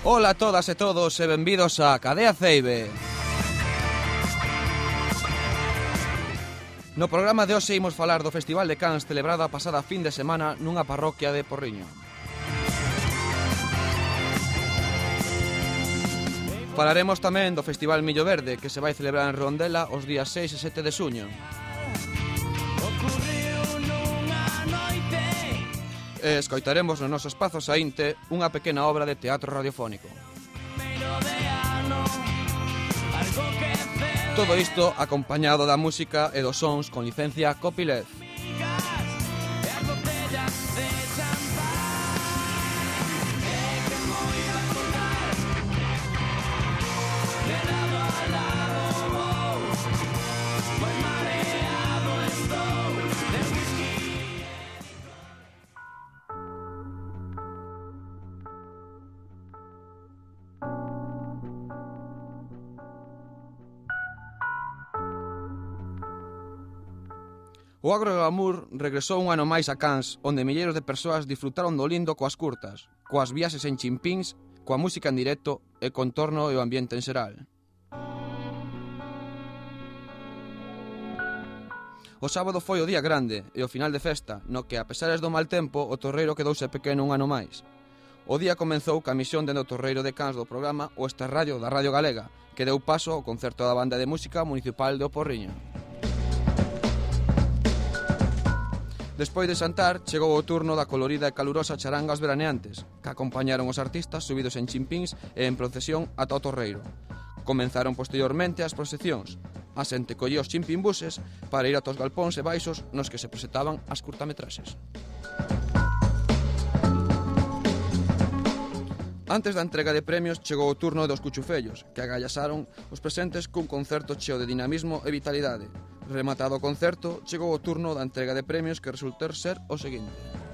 Ola a todas e todos e benvidos a Cadea Ceibe. No programa de hoxe imos falar do Festival de Cans celebrado a pasada fin de semana nunha parroquia de Porriño. Falaremos tamén do Festival Millo Verde que se vai celebrar en Rondela os días 6 e 7 de xuño. E escoitaremos no noso espazo saínte unha pequena obra de teatro radiofónico. Todo isto acompañado da música e dos sons con licencia copyleft. O Agroglamour regresou un ano máis a Cans, onde milleiros de persoas disfrutaron do lindo coas curtas, coas viaxes en chimpíns, coa música en directo e contorno e o ambiente en xeral. O sábado foi o día grande e o final de festa, no que, a pesares do mal tempo, o torreiro quedouse pequeno un ano máis. O día comenzou ca misión dende o torreiro de Cans do programa O Estarrallo da Radio Galega, que deu paso ao concerto da banda de música municipal de O Porriño. Despois de xantar, chegou o turno da colorida e calurosa charanga aos veraneantes, que acompañaron os artistas subidos en chimpíns e en procesión ata o torreiro. Comenzaron posteriormente as procesións. A xente collía os chimpimbuses para ir ata os galpóns e baixos nos que se presentaban as curtametraxes. Antes da entrega de premios, chegou o turno dos cuchufellos, que agallasaron os presentes cun concerto cheo de dinamismo e vitalidade. Rematado o concerto, chegou o turno da entrega de premios que resultou ser o seguinte.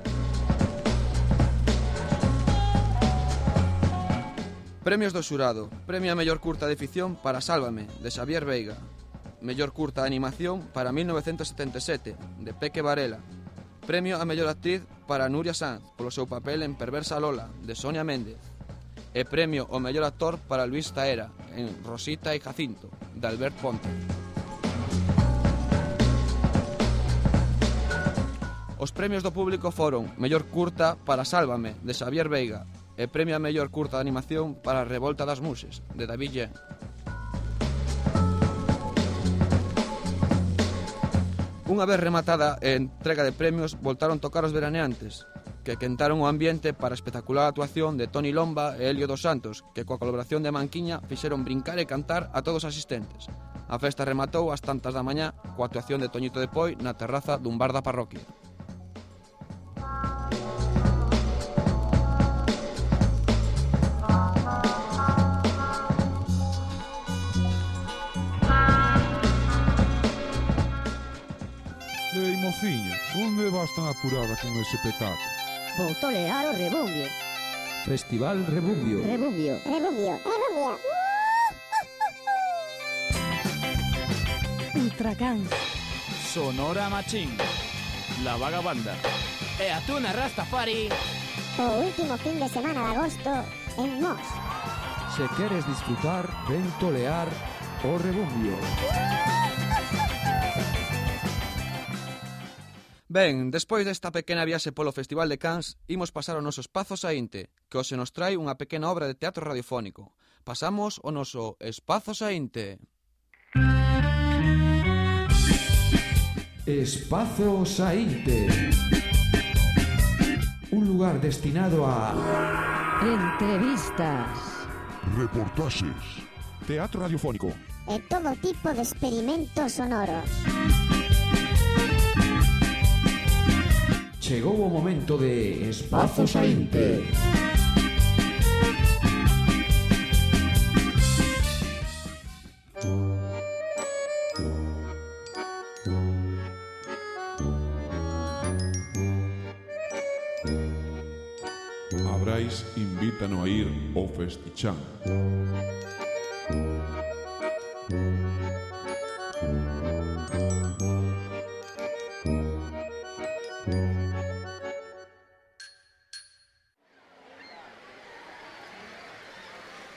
Premios do xurado. Premio a mellor curta de ficción para Sálvame, de Xavier Veiga. Mellor curta de animación para 1977, de Peque Varela. Premio a mellor actriz para Nuria Sanz, polo seu papel en Perversa Lola, de Sonia Méndez. E premio ao mellor actor para Luis Taera, en Rosita e Jacinto, de Albert Ponte. Os premios do público foron mellor curta para Sálvame, de Xavier Veiga, e premio a mellor curta de animación para Revolta das Muses, de David Yen. Unha vez rematada a entrega de premios, voltaron tocar os veraneantes, que quentaron o ambiente para a espectacular actuación de Toni Lomba e Helio dos Santos, que coa colaboración de Manquiña fixeron brincar e cantar a todos os asistentes. A festa rematou ás tantas da mañá coa actuación de Toñito de Poi na terraza dun bar da parroquia. Ei, mociña, onde vas tan apurada con ese petate? Vou tolear o rebumbio. Festival Rebumbio. Rebumbio. Rebumbio. Rebumbio. Ultracans. Sonora Machín. La Vaga Banda. E a Tuna Rastafari. O último fin de semana de agosto en Mos. Se queres disfrutar, ven tolear o Rebumbio. Ben, despois desta pequena viaxe polo Festival de Cans, imos pasar ao noso espazo saínte, que hoxe nos trai unha pequena obra de teatro radiofónico. Pasamos ao noso espazo saínte. Espazo Saínte. Un lugar destinado a Entrevistas. Reportaxes. Teatro radiofónico. E todo tipo de experimentos sonoros. Chegou o momento de Espazo Saínte. A Brais invítano a ir ao Festichán.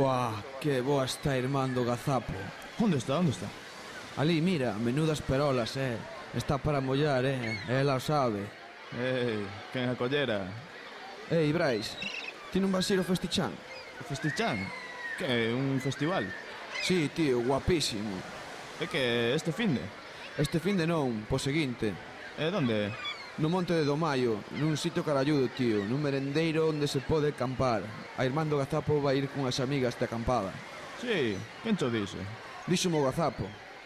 Buah, que boa está Irmán do Gazapo. Onde está? Ali, mira, menudas perolas, Está para mollar, Ela o sabe. Quen a collera? Ei, Brais, ti non vas ir ao Festichán? O Festichán? Que é un festival? Sí, tío, guapísimo. É que este finde? Este fin de non, po seguinte. E donde? No Monte de Domaio, nun sitio caralludo, tío, nun merendeiro onde se pode acampar. A Irmán do Gazapo vai ir cunhas amigas de acampada. Sí, quen cho dixe? Díxome o Gazapo.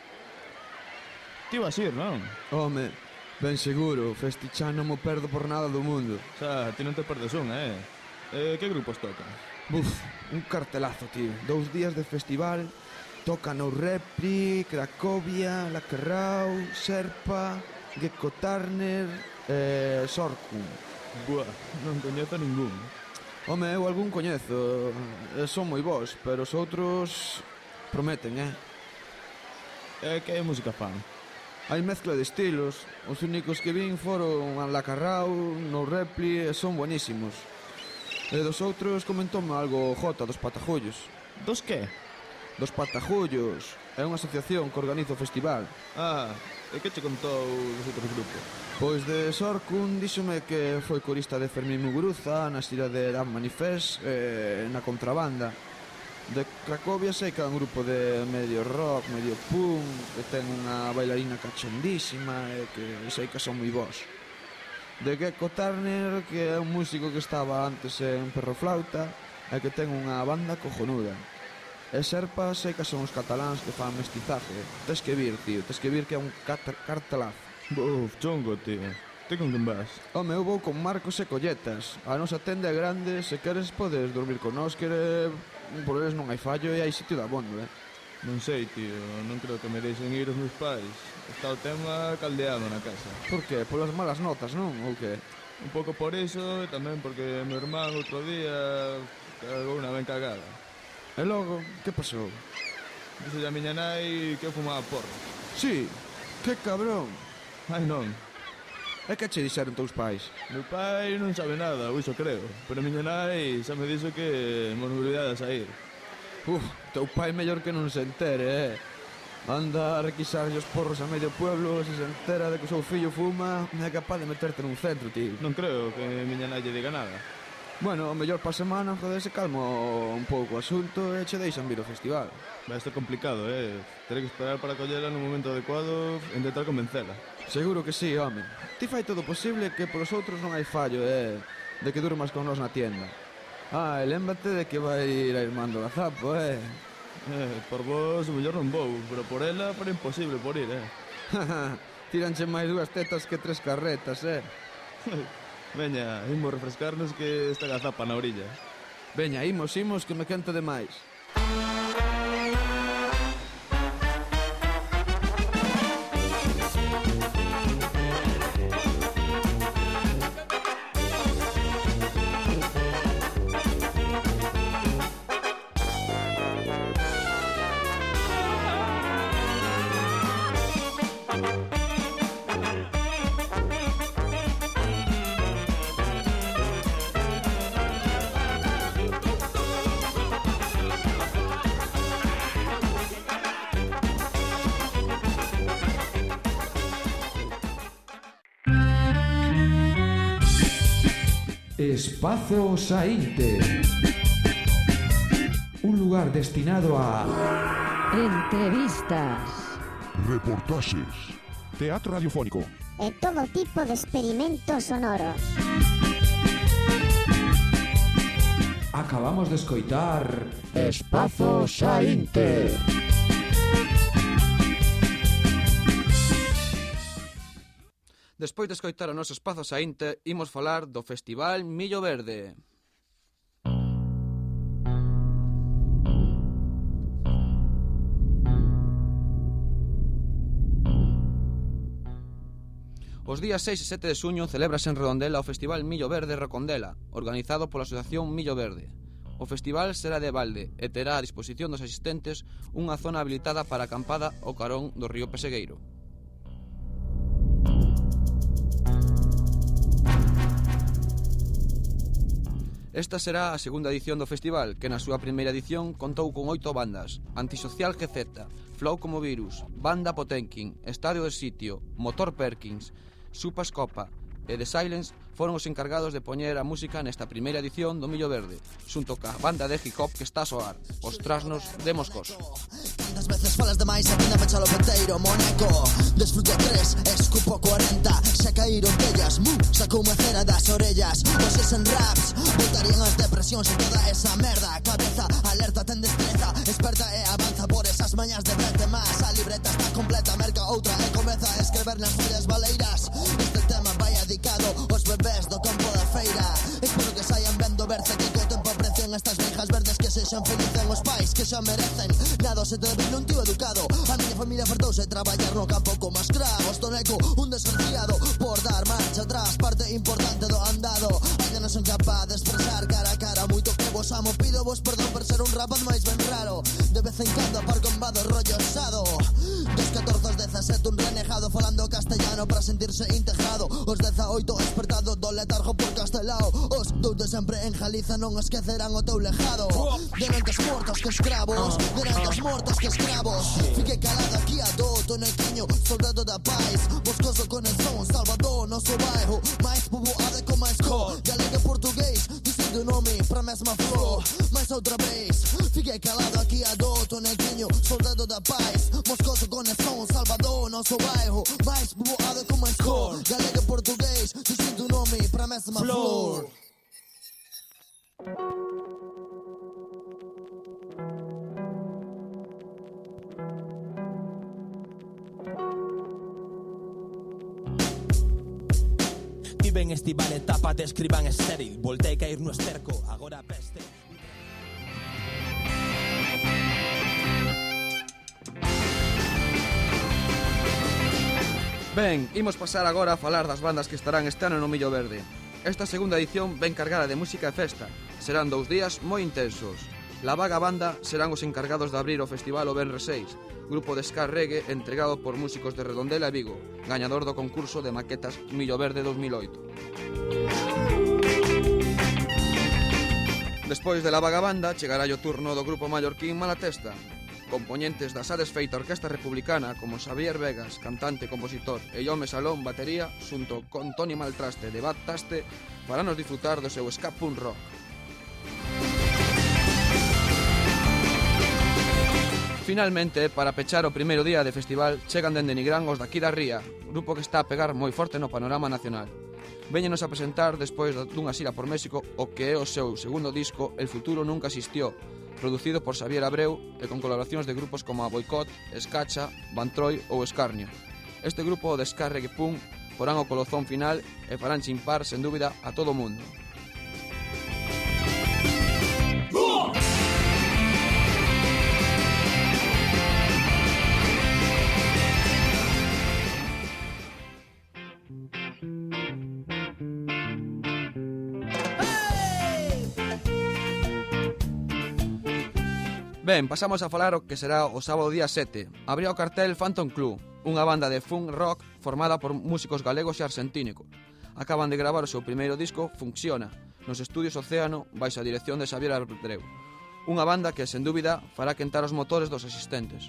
Ti vas ir, non? Home, ben seguro, Festichán non mo perdo por nada do mundo. Xa, ti non te perdes un, que grupos tocan? Buf, un cartelazo, tío. 2 días de festival. Tocan o Repri, Cracovia, Lacarrau, Serpa, Gecko Turner, Sorkun. Buah, non coñezo ningún. Home, eu algún coñezo, son moi bons, pero os outros prometen, Que música fan? Hai mezcla de estilos, os únicos que vin foron a Lacarrau, no Repli, e son buenísimos. E dos outros comentoume algo Jota dos Patajullos. Dos que? Dos Patajullos, é unha asociación que organiza o festival. E que che contou dos outros grupos? Pois de Sorkun díxome que foi corista de Fermín Muguruza na xira de Dan Manifest na contrabanda. De Cracovia sei que é un grupo de medio rock, medio punk, que ten unha bailarina cachondísima e que sei que son moi bons. De Gecko Turner, que é un músico que estaba antes en Perroflauta e que ten unha banda cojonuda. E Serpa sei que son os cataláns que fan mestizaje. Tes que vir, tío, tes que vir que é un cartelazo. Buf, chungo, tío. Ti con quen vas? Home, eu vou con Marcos e Colletas. A nosa tenda é grande, se queres podes dormir con nós, que por eles non hai fallo e hai sitio de abondo, Non sei, tío, non creo que me deixen ir os meus pais. Está o tema caldeado na casa. Por que? Polas malas notas, non? Ou que? Un pouco por iso e tamén porque meu irmán outro día cagou unha ben cagada. E logo, que pasou? Dixe a miña nai que eu fumaba porro. Sí, que cabrón. Ai non, E que che dixeron teus pais? meu pai non sabe nada, ou iso creo. Pero a miña nai xa me dixo que me obrigaría a sair. Teu pai mellor que non se entere, Anda a requisarlle os porros a medio pueblo, se entera de que o seu fillo fuma, é capaz de meterte nun centro, tío. Non creo que miña nai lle diga nada. Bueno, o mellor pa semana, joder, se calma un pouco o asunto e che deixan vir ao festival. Vai estar complicado, Terei que esperar para collela no momento adecuado e intentar convencela. Seguro que sí, home. Ti fai todo o posible que polos outros non hai fallo, de que durmas con nós na tienda. E lémbrate de que vai ir a Irmán do Gazapo, Por vos, o mellor non vou, pero por ela para imposible por ir, Tíranche máis 2 tetas que 3 carretas, Veña, imos refrescarnos que está Gazapa na orilla. Veña, imos, que me quento demais. Espazo Saínte. Un lugar destinado a entrevistas, reportaxes, teatro radiofónico e todo tipo de experimentos sonoros. Acabamos de escoitar Espazo Saínte. Despois de escoitar o noso Espazo Saínte, imos falar do Festival Millo Verde. Os días 6 e 7 de xuño celébrase en Redondela o Festival Millo Verde Recondela, organizado pola Asociación Millo Verde. O festival será de balde e terá a disposición dos asistentes unha zona habilitada para acampada ao carón do río Pesegueiro. Esta será a segunda edición do festival, que na súa primeira edición contou con 8 bandas: Antisocial GZ, Flow como Virus, Banda Potenkin, Estadio de Sitio, Motor Perkins, Supas Copa e The Silence foron os encargados de poñer a música nesta primeira edición do Millo Verde, xunto ca banda de hip hop que está a soar, os Trasnos de Moscoso. Tantas veces falas demais, aquí na pecha lo peteiro, Monaco. Desfruta 3, escupo 40, xa caíron tellas, sacou unha cera das orellas. Voces en raps, botarían as depresións e toda esa merda. Cabeza, alerta, ten destreza, esperta e avanza por esas mañas de verte más. A libreta está completa, merca outra e comeza a escrever nas follas baleiras. Este tema vai dedicado aos bebés do campo da feira. Espero que saian vendo verse que co tempo aprecian estas viejas verdes, que sexan felices os pais que xa merecen. Nada se te debe un tío educado. A miña familia fartouse traballar no campo como escravos. Toneco, un desgraciado por dar marcha atrás, parte importante do andado. Ainda non son capaz de expresar cara a cara moito que vos amo. Pido vos perdón por ser un rapaz máis ben raro. De vez en cando aparco en vado rollo osado. Dos 14, os 17, un renegado falando castellano para sentirse integrado. Os 18 despertado do letargo por Castelao. Os dous de sempre en Galiza non esquecerán o teu lejado. Denantes mortos que escravos, denantes mortos que escravos. Fiquei calado aquí a do Tonequiño, soldado da paz. Moscoso con el son, Salvador, noso bairro. Mais poboada con máis cor, galego portugués, dicindo o nome pra mesma flor. Mais outra vez, fiquei calado aquí a do Tonequiño, soldado da paz. Moscoso con el son, Salvador, noso bairro. Mais poboada con máis cor, galego portugués, dicindo o nome pra mesma flor. Viven estival etapa de escriban estéril. Voltei cair no esterco, agora peste. Ben, imos pasar agora a falar das bandas que estarán este ano no Millo Verde. Esta segunda edición ven cargada de música e festa. Serán 2 días moi intensos. La Vaga Banda serán os encargados de abrir o festival o Benres 6, grupo de ska reggae entregado por músicos de Redondela e Vigo, gañador do concurso de maquetas Millo Verde 2008. Despois de La Vaga Banda chegará o turno do grupo mallorquín Malatesta, compoñentes da xa desfeita Orquesta Republicana como Xavier Vegas, cantante, compositor, e Jaume Salón, batería, xunto con Toni Maltraste de Bad Taste, para nos disfrutar do seu ska punk rock. Finalmente, para pechar o primeiro día de festival, chegan dende Nigrán os daqui da Ría, grupo que está a pegar moi forte no panorama nacional. Véñenos a presentar, despois dunha xira por México, o que é o seu segundo disco, El futuro nunca existió, producido por Xavier Abreu e con colaboracións de grupos como a Boicot, Escacha, Van Troy ou Escarnio. Este grupo de ska reggae punk porán o colofón final e farán chimpar, sen dúbida, a todo o mundo. Ben, pasamos a falar o que será o sábado día 7. Abrirá o cartel Phantom Club, unha banda de funk rock formada por músicos galegos e arxentínicos. Acaban de gravar o seu primeiro disco, Funciona, nos estudios Océano, baixo a dirección de Xavier Abreu. Unha banda que, sen dúbida, fará quentar os motores dos asistentes.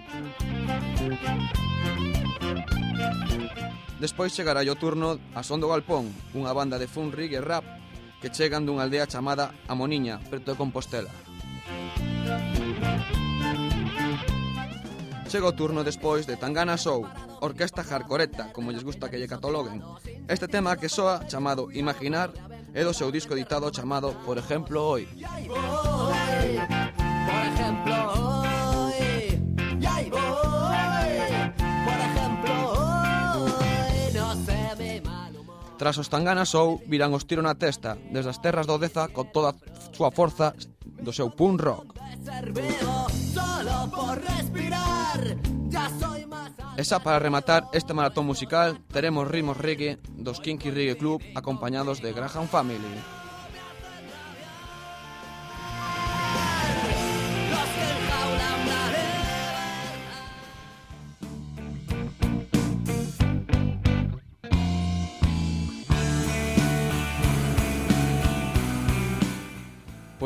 Despois chegará o turno a Son do Galpón, unha banda de funk reggae rap que chegan dunha aldea chamada A Moniña, preto de Compostela. Chega o turno despois de Tangana Show, orquesta hardcoreta, como lles gusta que lle cataloguen. Este tema que soa, chamado Imaginar, é do seu disco editado chamado Por ejemplo hoy. Por ejemplo hoy, y ahí voy. Por ejemplo hoy, no sé mi mal humor. Tras os Tangana Show virán os tiro na testa desde as terras do Deza con toda a súa forza do seu punk rock. E xa para rematar este maratón musical teremos ritmos reggae dos Kinky Reggae Club acompañados de Graham Family.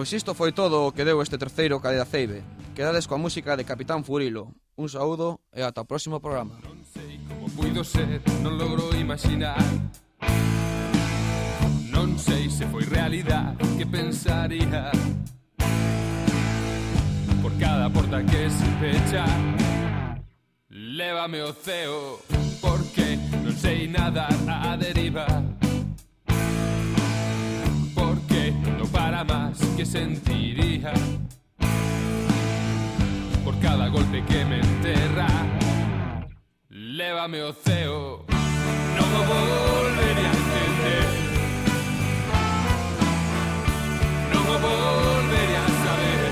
Pois isto foi todo o que deu este terceiro Cadea Ceibe. Quedades coa música de Capitán Furilo. Un saúdo e ata o próximo programa. Non sei como puido ser, non logro imaginar. Non sei se foi realidade, que pensaría. Por cada porta que se pecha, lévame ao ceo, porque non sei nadar a deriva. Porque non para más que sentiría. Por cada golpe que me enterra, lévame ao ceo, non o volvería a entender, non o volvería a saber,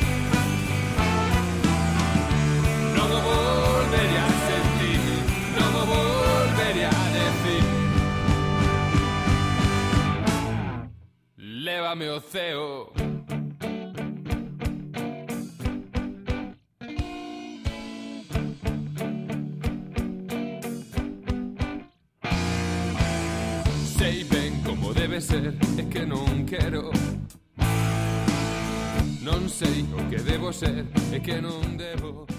non o volvería a sentir, non o volvería a decir, lévame ao ceo. Sei ben como debe ser, é que non quero. Non sei o que debo ser, é que non debo.